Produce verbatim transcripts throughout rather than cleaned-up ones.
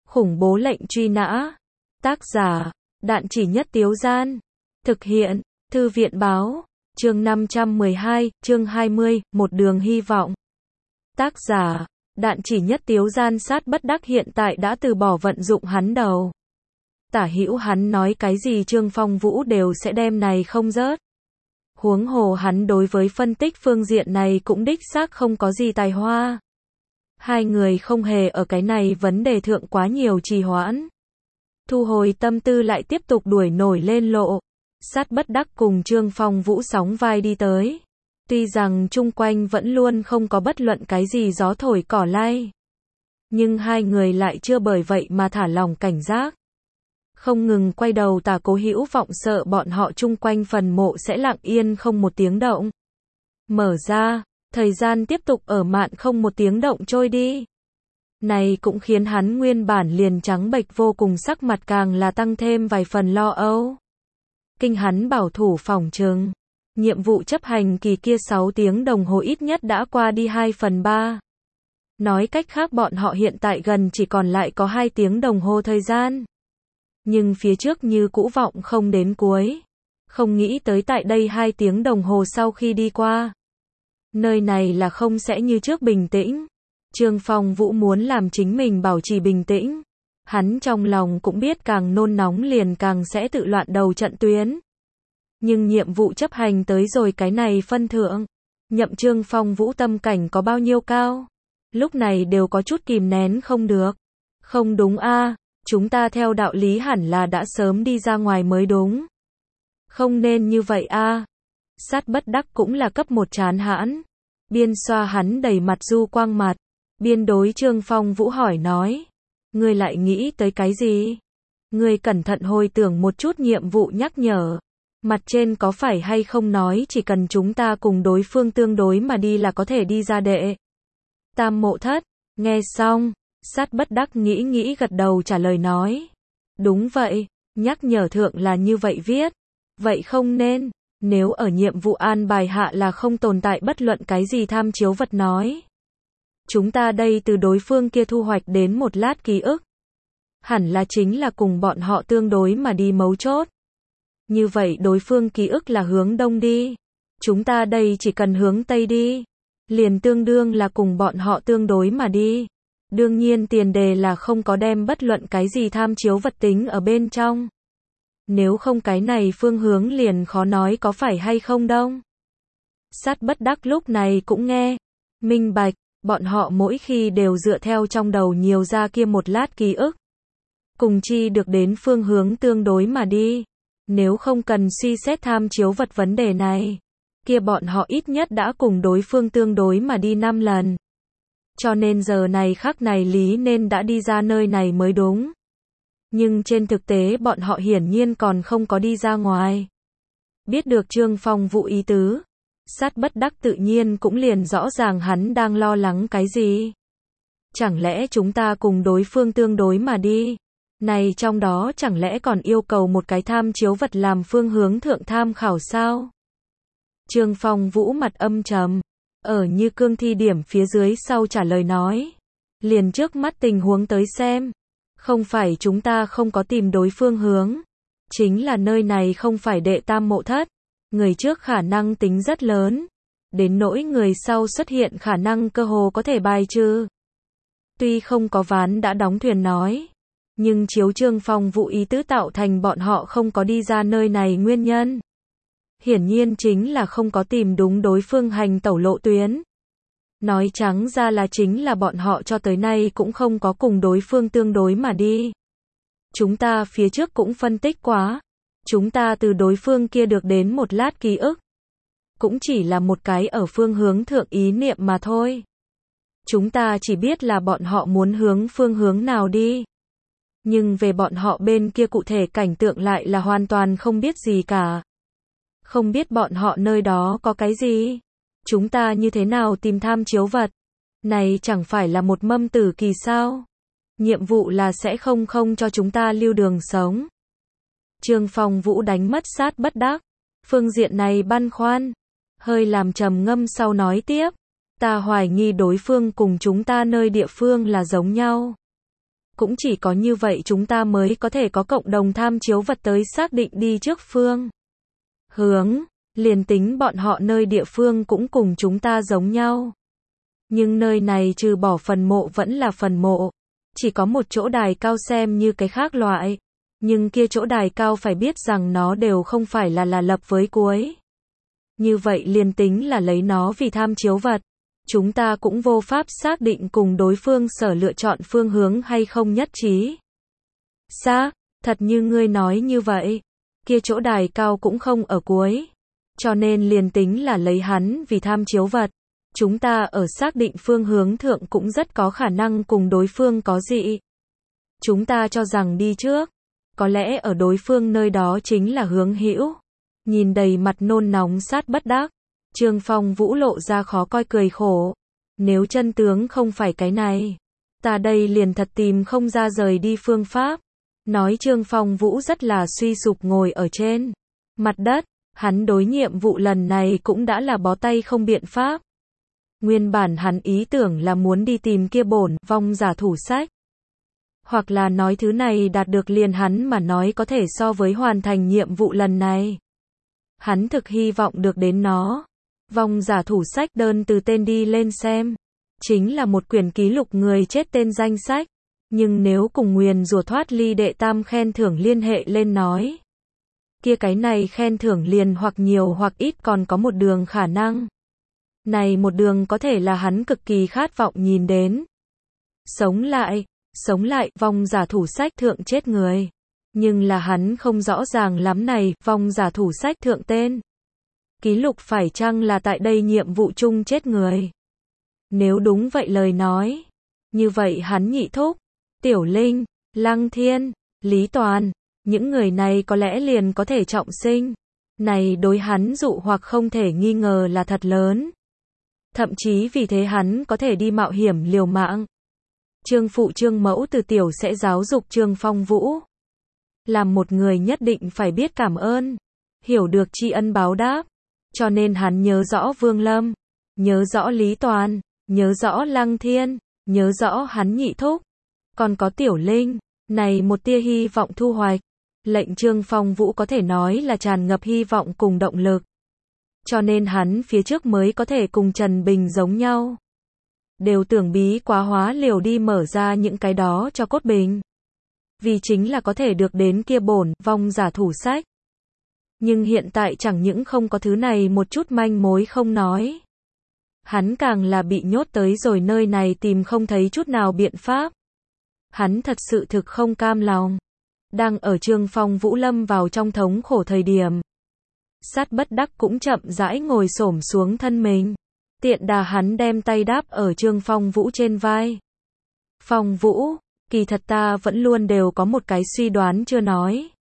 Khủng bố lệnh truy nã. Tác giả, Đạn Chỉ Nhất Tiếu Gian. Thực hiện, Thư viện Báo. Chương năm trăm mười hai, chương hai mươi, một đường hy vọng. Tác giả, Đạn Chỉ Nhất Tiếu Gian. Sát bất đắc hiện tại đã từ bỏ vận dụng hắn đầu. Tả hữu hắn nói cái gì Trương Phong Vũ đều sẽ đem này không rớt. Huống hồ hắn đối với phân tích phương diện này cũng đích xác không có gì tài hoa. Hai người không hề ở cái này vấn đề thượng quá nhiều trì hoãn. Thu hồi tâm tư lại tiếp tục đuổi nổi lên lộ. Sát bất đắc cùng Trương Phong Vũ sóng vai đi tới. Tuy rằng chung quanh vẫn luôn không có bất luận cái gì gió thổi cỏ lay. Nhưng hai người lại chưa bởi vậy mà thả lòng cảnh giác. Không ngừng quay đầu Tả Cố Hữu Vọng sợ bọn họ chung quanh phần mộ sẽ lặng yên không một tiếng động. Mở ra, thời gian tiếp tục ở mạn không một tiếng động trôi đi. Này cũng khiến hắn nguyên bản liền trắng bệch vô cùng sắc mặt càng là tăng thêm vài phần lo âu. Kinh hắn bảo thủ phỏng chừng. Nhiệm vụ chấp hành kỳ kia sáu tiếng đồng hồ ít nhất đã qua đi hai phần ba. Nói cách khác bọn họ hiện tại gần chỉ còn lại có hai tiếng đồng hồ thời gian. Nhưng phía trước như cũ vọng không đến cuối. Không nghĩ tới tại đây hai tiếng đồng hồ sau khi đi qua. Nơi này là không sẽ như trước bình tĩnh. Trương Phong Vũ muốn làm chính mình bảo trì bình tĩnh. Hắn trong lòng cũng biết càng nôn nóng liền càng sẽ tự loạn đầu trận tuyến. Nhưng nhiệm vụ chấp hành tới rồi cái này phân thượng. Nhậm Trương Phong Vũ tâm cảnh có bao nhiêu cao. Lúc này đều có chút kìm nén không được. Không đúng a, chúng ta theo đạo lý hẳn là đã sớm đi ra ngoài mới đúng. Không nên như vậy a. Sát bất đắc cũng là cấp một chán hãn. Biên xoa hắn đầy mặt du quang mặt. Biên đối Trương Phong Vũ hỏi nói. Ngươi lại nghĩ tới cái gì? Ngươi cẩn thận hồi tưởng một chút nhiệm vụ nhắc nhở. Mặt trên có phải hay không nói chỉ cần chúng ta cùng đối phương tương đối mà đi là có thể đi ra đệ tam mộ thất. Nghe xong, sát bất đắc nghĩ nghĩ gật đầu trả lời nói. Đúng vậy, nhắc nhở thượng là như vậy viết. Vậy không nên, nếu ở nhiệm vụ an bài hạ là không tồn tại bất luận cái gì tham chiếu vật nói. Chúng ta đây từ đối phương kia thu hoạch đến một lát ký ức. Hẳn là chính là cùng bọn họ tương đối mà đi mấu chốt. Như vậy đối phương ký ức là hướng đông đi. Chúng ta đây chỉ cần hướng tây đi. Liền tương đương là cùng bọn họ tương đối mà đi. Đương nhiên tiền đề là không có đem bất luận cái gì tham chiếu vật tính ở bên trong. Nếu không cái này phương hướng liền khó nói có phải hay không đông. Sát bất đắc lúc này cũng nghe. Minh bạch, bọn họ mỗi khi đều dựa theo trong đầu nhiều ra kia một lát ký ức. Cùng chi được đến phương hướng tương đối mà đi. Nếu không cần suy xét tham chiếu vật vấn đề này. Kia bọn họ ít nhất đã cùng đối phương tương đối mà đi năm lần. Cho nên giờ này khắc này lý nên đã đi ra nơi này mới đúng. Nhưng trên thực tế bọn họ hiển nhiên còn không có đi ra ngoài. Biết được Trương Phong Vũ ý tứ. Sát bất đắc tự nhiên cũng liền rõ ràng hắn đang lo lắng cái gì. Chẳng lẽ chúng ta cùng đối phương tương đối mà đi. Này trong đó chẳng lẽ còn yêu cầu một cái tham chiếu vật làm phương hướng thượng tham khảo sao? Trương Phong Vũ mặt âm trầm. Ở như cương thi điểm phía dưới sau trả lời nói. Liền trước mắt tình huống tới xem. Không phải chúng ta không có tìm đối phương hướng. Chính là nơi này không phải đệ tam mộ thất. Người trước khả năng tính rất lớn. Đến nỗi người sau xuất hiện khả năng cơ hồ có thể bài trừ. Tuy không có ván đã đóng thuyền nói. Nhưng chiếu Trương Phong Vũ ý tứ tạo thành bọn họ không có đi ra nơi này nguyên nhân. Hiển nhiên chính là không có tìm đúng đối phương hành tẩu lộ tuyến. Nói trắng ra là chính là bọn họ cho tới nay cũng không có cùng đối phương tương đối mà đi. Chúng ta phía trước cũng phân tích quá. Chúng ta từ đối phương kia được đến một lát ký ức. Cũng chỉ là một cái ở phương hướng thượng ý niệm mà thôi. Chúng ta chỉ biết là bọn họ muốn hướng phương hướng nào đi. Nhưng về bọn họ bên kia cụ thể cảnh tượng lại là hoàn toàn không biết gì cả. Không biết bọn họ nơi đó có cái gì. Chúng ta như thế nào tìm tham chiếu vật. Này chẳng phải là một mâm tử kỳ sao. Nhiệm vụ là sẽ không không cho chúng ta lưu đường sống. Trương Phong Vũ đánh mất sát bất đắc. Phương diện này băn khoăn. Hơi làm trầm ngâm sau nói tiếp. Ta hoài nghi đối phương cùng chúng ta nơi địa phương là giống nhau. cũng chỉ có như vậy chúng ta mới có thể có cộng đồng tham chiếu vật tới xác định đi trước phương hướng, liền tính bọn họ nơi địa phương cũng cùng chúng ta giống nhau. Nhưng nơi này trừ bỏ phần mộ vẫn là phần mộ, chỉ có một chỗ đài cao xem như cái khác loại, nhưng kia chỗ đài cao phải biết rằng nó đều không phải là là lập với cuối. Như vậy liền tính là lấy nó vì tham chiếu vật, chúng ta cũng vô pháp xác định cùng đối phương sở lựa chọn phương hướng hay không nhất trí. Xác, thật như ngươi nói như vậy, kia chỗ đài cao cũng không ở cuối, cho nên liền tính là lấy hắn vì tham chiếu vật, chúng ta ở xác định phương hướng thượng cũng rất có khả năng cùng đối phương có dị. Chúng ta cho rằng đi trước, có lẽ ở đối phương nơi đó chính là hướng hữu. Nhìn đầy mặt nôn nóng Sát Bất Đắc, Trương Phong Vũ lộ ra khó coi cười khổ. Nếu chân tướng không phải cái này, ta đây liền thật tìm không ra rời đi phương pháp. Nói Trương Phong Vũ rất là suy sụp ngồi ở trên mặt đất, hắn đối nhiệm vụ lần này cũng đã là bó tay không biện pháp. Nguyên bản hắn ý tưởng là muốn đi tìm kia bổn vong giả thủ sách. Hoặc là nói thứ này đạt được liền hắn mà nói có thể so với hoàn thành nhiệm vụ lần này. Hắn thực hy vọng được đến nó. Vong giả thủ sách đơn từ tên đi lên xem. Chính là một quyển ký lục người chết tên danh sách. Nhưng nếu cùng nguyền rủa thoát ly đệ tam khen thưởng liên hệ lên nói. Kia cái này khen thưởng liền hoặc nhiều hoặc ít còn có một đường khả năng. Này một đường có thể là hắn cực kỳ khát vọng nhìn đến. Sống lại, sống lại, vong giả thủ sách thượng chết người. Nhưng là hắn không rõ ràng lắm này, vong giả thủ sách thượng tên. Ký lục phải chăng là tại đây nhiệm vụ chung chết người? Nếu đúng vậy lời nói. Như vậy hắn nhị thúc, Tiểu Linh, Lăng Thiên, Lý Toàn, những người này có lẽ liền có thể trọng sinh. Này đối hắn dụ hoặc không thể nghi ngờ là thật lớn. Thậm chí vì thế hắn có thể đi mạo hiểm liều mạng. Trương phụ Trương mẫu từ tiểu sẽ giáo dục Trương Phong Vũ. Làm một người nhất định phải biết cảm ơn, hiểu được tri ân báo đáp. Cho nên hắn nhớ rõ Vương Lâm, nhớ rõ Lý Toàn, nhớ rõ Lăng Thiên, nhớ rõ hắn nhị thúc. Còn có Tiểu Linh, này một tia hy vọng thu hoạch. Lệnh Trương Phong Vũ có thể nói là tràn ngập hy vọng cùng động lực. Cho nên hắn phía trước mới có thể cùng Trần Bình giống nhau. Đều tưởng bí quá hóa liều đi mở ra những cái đó cho cốt bình. Vì chính là có thể được đến kia bổn vong giả thủ sách. Nhưng hiện tại chẳng những không có thứ này một chút manh mối không nói. Hắn càng là bị nhốt tới rồi nơi này tìm không thấy chút nào biện pháp. Hắn thật sự thực không cam lòng. Đang ở Trương Phong Vũ lâm vào trong thống khổ thời điểm. Sát Bất Đắc cũng chậm rãi ngồi xổm xuống thân mình. Tiện đà hắn đem tay đáp ở Trương Phong Vũ trên vai. Phong Vũ, kỳ thật ta vẫn luôn đều có một cái suy đoán chưa nói.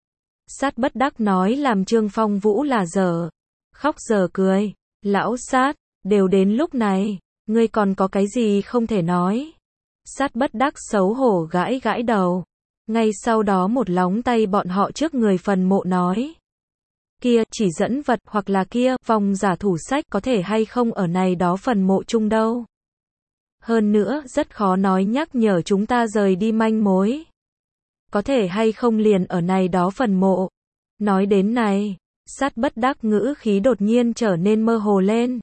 Sát Bất Đắc nói làm Trương Phong Vũ là dở. Khóc dở cười. Lão Sát, đều đến lúc này, ngươi còn có cái gì không thể nói. Sát Bất Đắc xấu hổ gãi gãi đầu. Ngay sau đó một lóng tay bọn họ trước người phần mộ nói. Kia, chỉ dẫn vật hoặc là kia, vong giả thủ sách có thể hay không ở này đó phần mộ chung đâu. Hơn nữa, rất khó nói nhắc nhở chúng ta rời đi manh mối. Có thể hay không liền ở này đó phần mộ. Nói đến này, Sát Bất Đắc ngữ khí đột nhiên trở nên mơ hồ lên.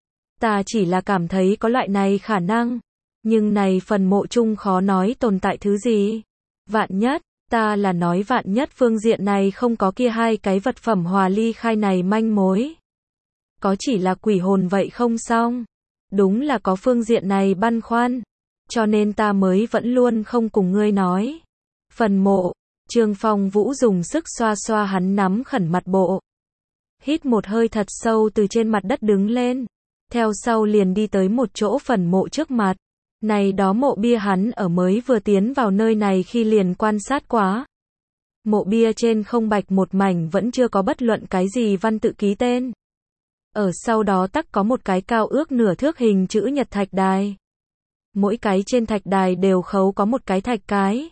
Ta chỉ là cảm thấy có loại này khả năng. Nhưng này phần mộ chung khó nói tồn tại thứ gì. Vạn nhất, ta là nói vạn nhất phương diện này không có kia hai cái vật phẩm hòa ly khai này manh mối. Có chỉ là quỷ hồn vậy không xong. Đúng là có phương diện này băn khoăn. Cho nên ta mới vẫn luôn không cùng ngươi nói. Phần mộ, Trương Phong Vũ dùng sức xoa xoa hắn nắm khẩn mặt bộ. Hít một hơi thật sâu từ trên mặt đất đứng lên. Theo sau liền đi tới một chỗ phần mộ trước mặt. Này đó mộ bia hắn ở mới vừa tiến vào nơi này khi liền quan sát quá. Mộ bia trên không bạch một mảnh vẫn chưa có bất luận cái gì văn tự ký tên. Ở sau đó tắc có một cái cao ước nửa thước hình chữ nhật thạch đài. Mỗi cái trên thạch đài đều khấu có một cái thạch cái.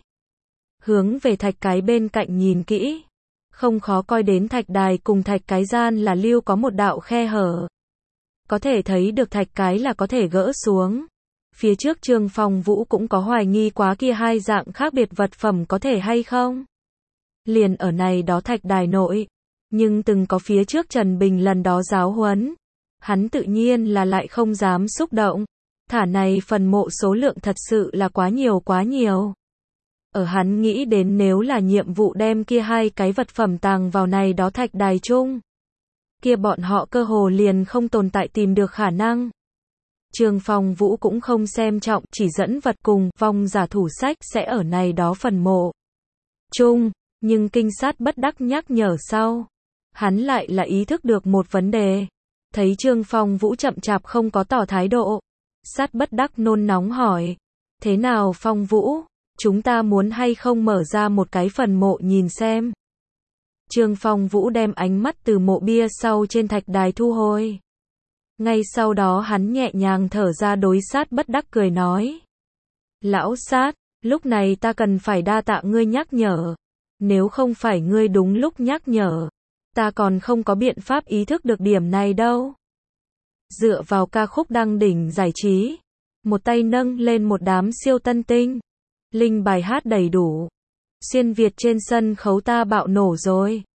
Hướng về thạch cái bên cạnh nhìn kỹ. Không khó coi đến thạch đài cùng thạch cái gian là lưu có một đạo khe hở. Có thể thấy được thạch cái là có thể gỡ xuống. Phía trước Trương Phong Vũ cũng có hoài nghi quá kia hai dạng khác biệt vật phẩm có thể hay không. Liền ở này đó thạch đài nội. Nhưng từng có phía trước Trần Bình lần đó giáo huấn. Hắn tự nhiên là lại không dám xúc động. Thả này phần mộ số lượng thật sự là quá nhiều quá nhiều. Ở hắn nghĩ đến nếu là nhiệm vụ đem kia hai cái vật phẩm tàng vào này đó thạch đài chung. Kia bọn họ cơ hồ liền không tồn tại tìm được khả năng. Trương Phong Vũ cũng không xem trọng, chỉ dẫn vật cùng vong giả thủ sách sẽ ở này đó phần mộ chung, nhưng kinh sát bất đắc nhắc nhở sau. Hắn lại là ý thức được một vấn đề. Thấy Trương Phong Vũ chậm chạp không có tỏ thái độ. Sát bất đắc nôn nóng hỏi. Thế nào Phong Vũ? Chúng ta muốn hay không mở ra một cái phần mộ nhìn xem. Trương Phong Vũ đem ánh mắt từ mộ bia sau trên thạch đài thu hồi. Ngay sau đó hắn nhẹ nhàng thở ra đối sát bất đắc cười nói. Lão sát, lúc này ta cần phải đa tạ ngươi nhắc nhở. Nếu không phải ngươi đúng lúc nhắc nhở, ta còn không có biện pháp ý thức được điểm này đâu. Dựa vào ca khúc đăng đỉnh giải trí, một tay nâng lên một đám siêu tân tinh. Linh bài hát đầy đủ. Xuyên Việt trên sân khấu ta bạo nổ rồi.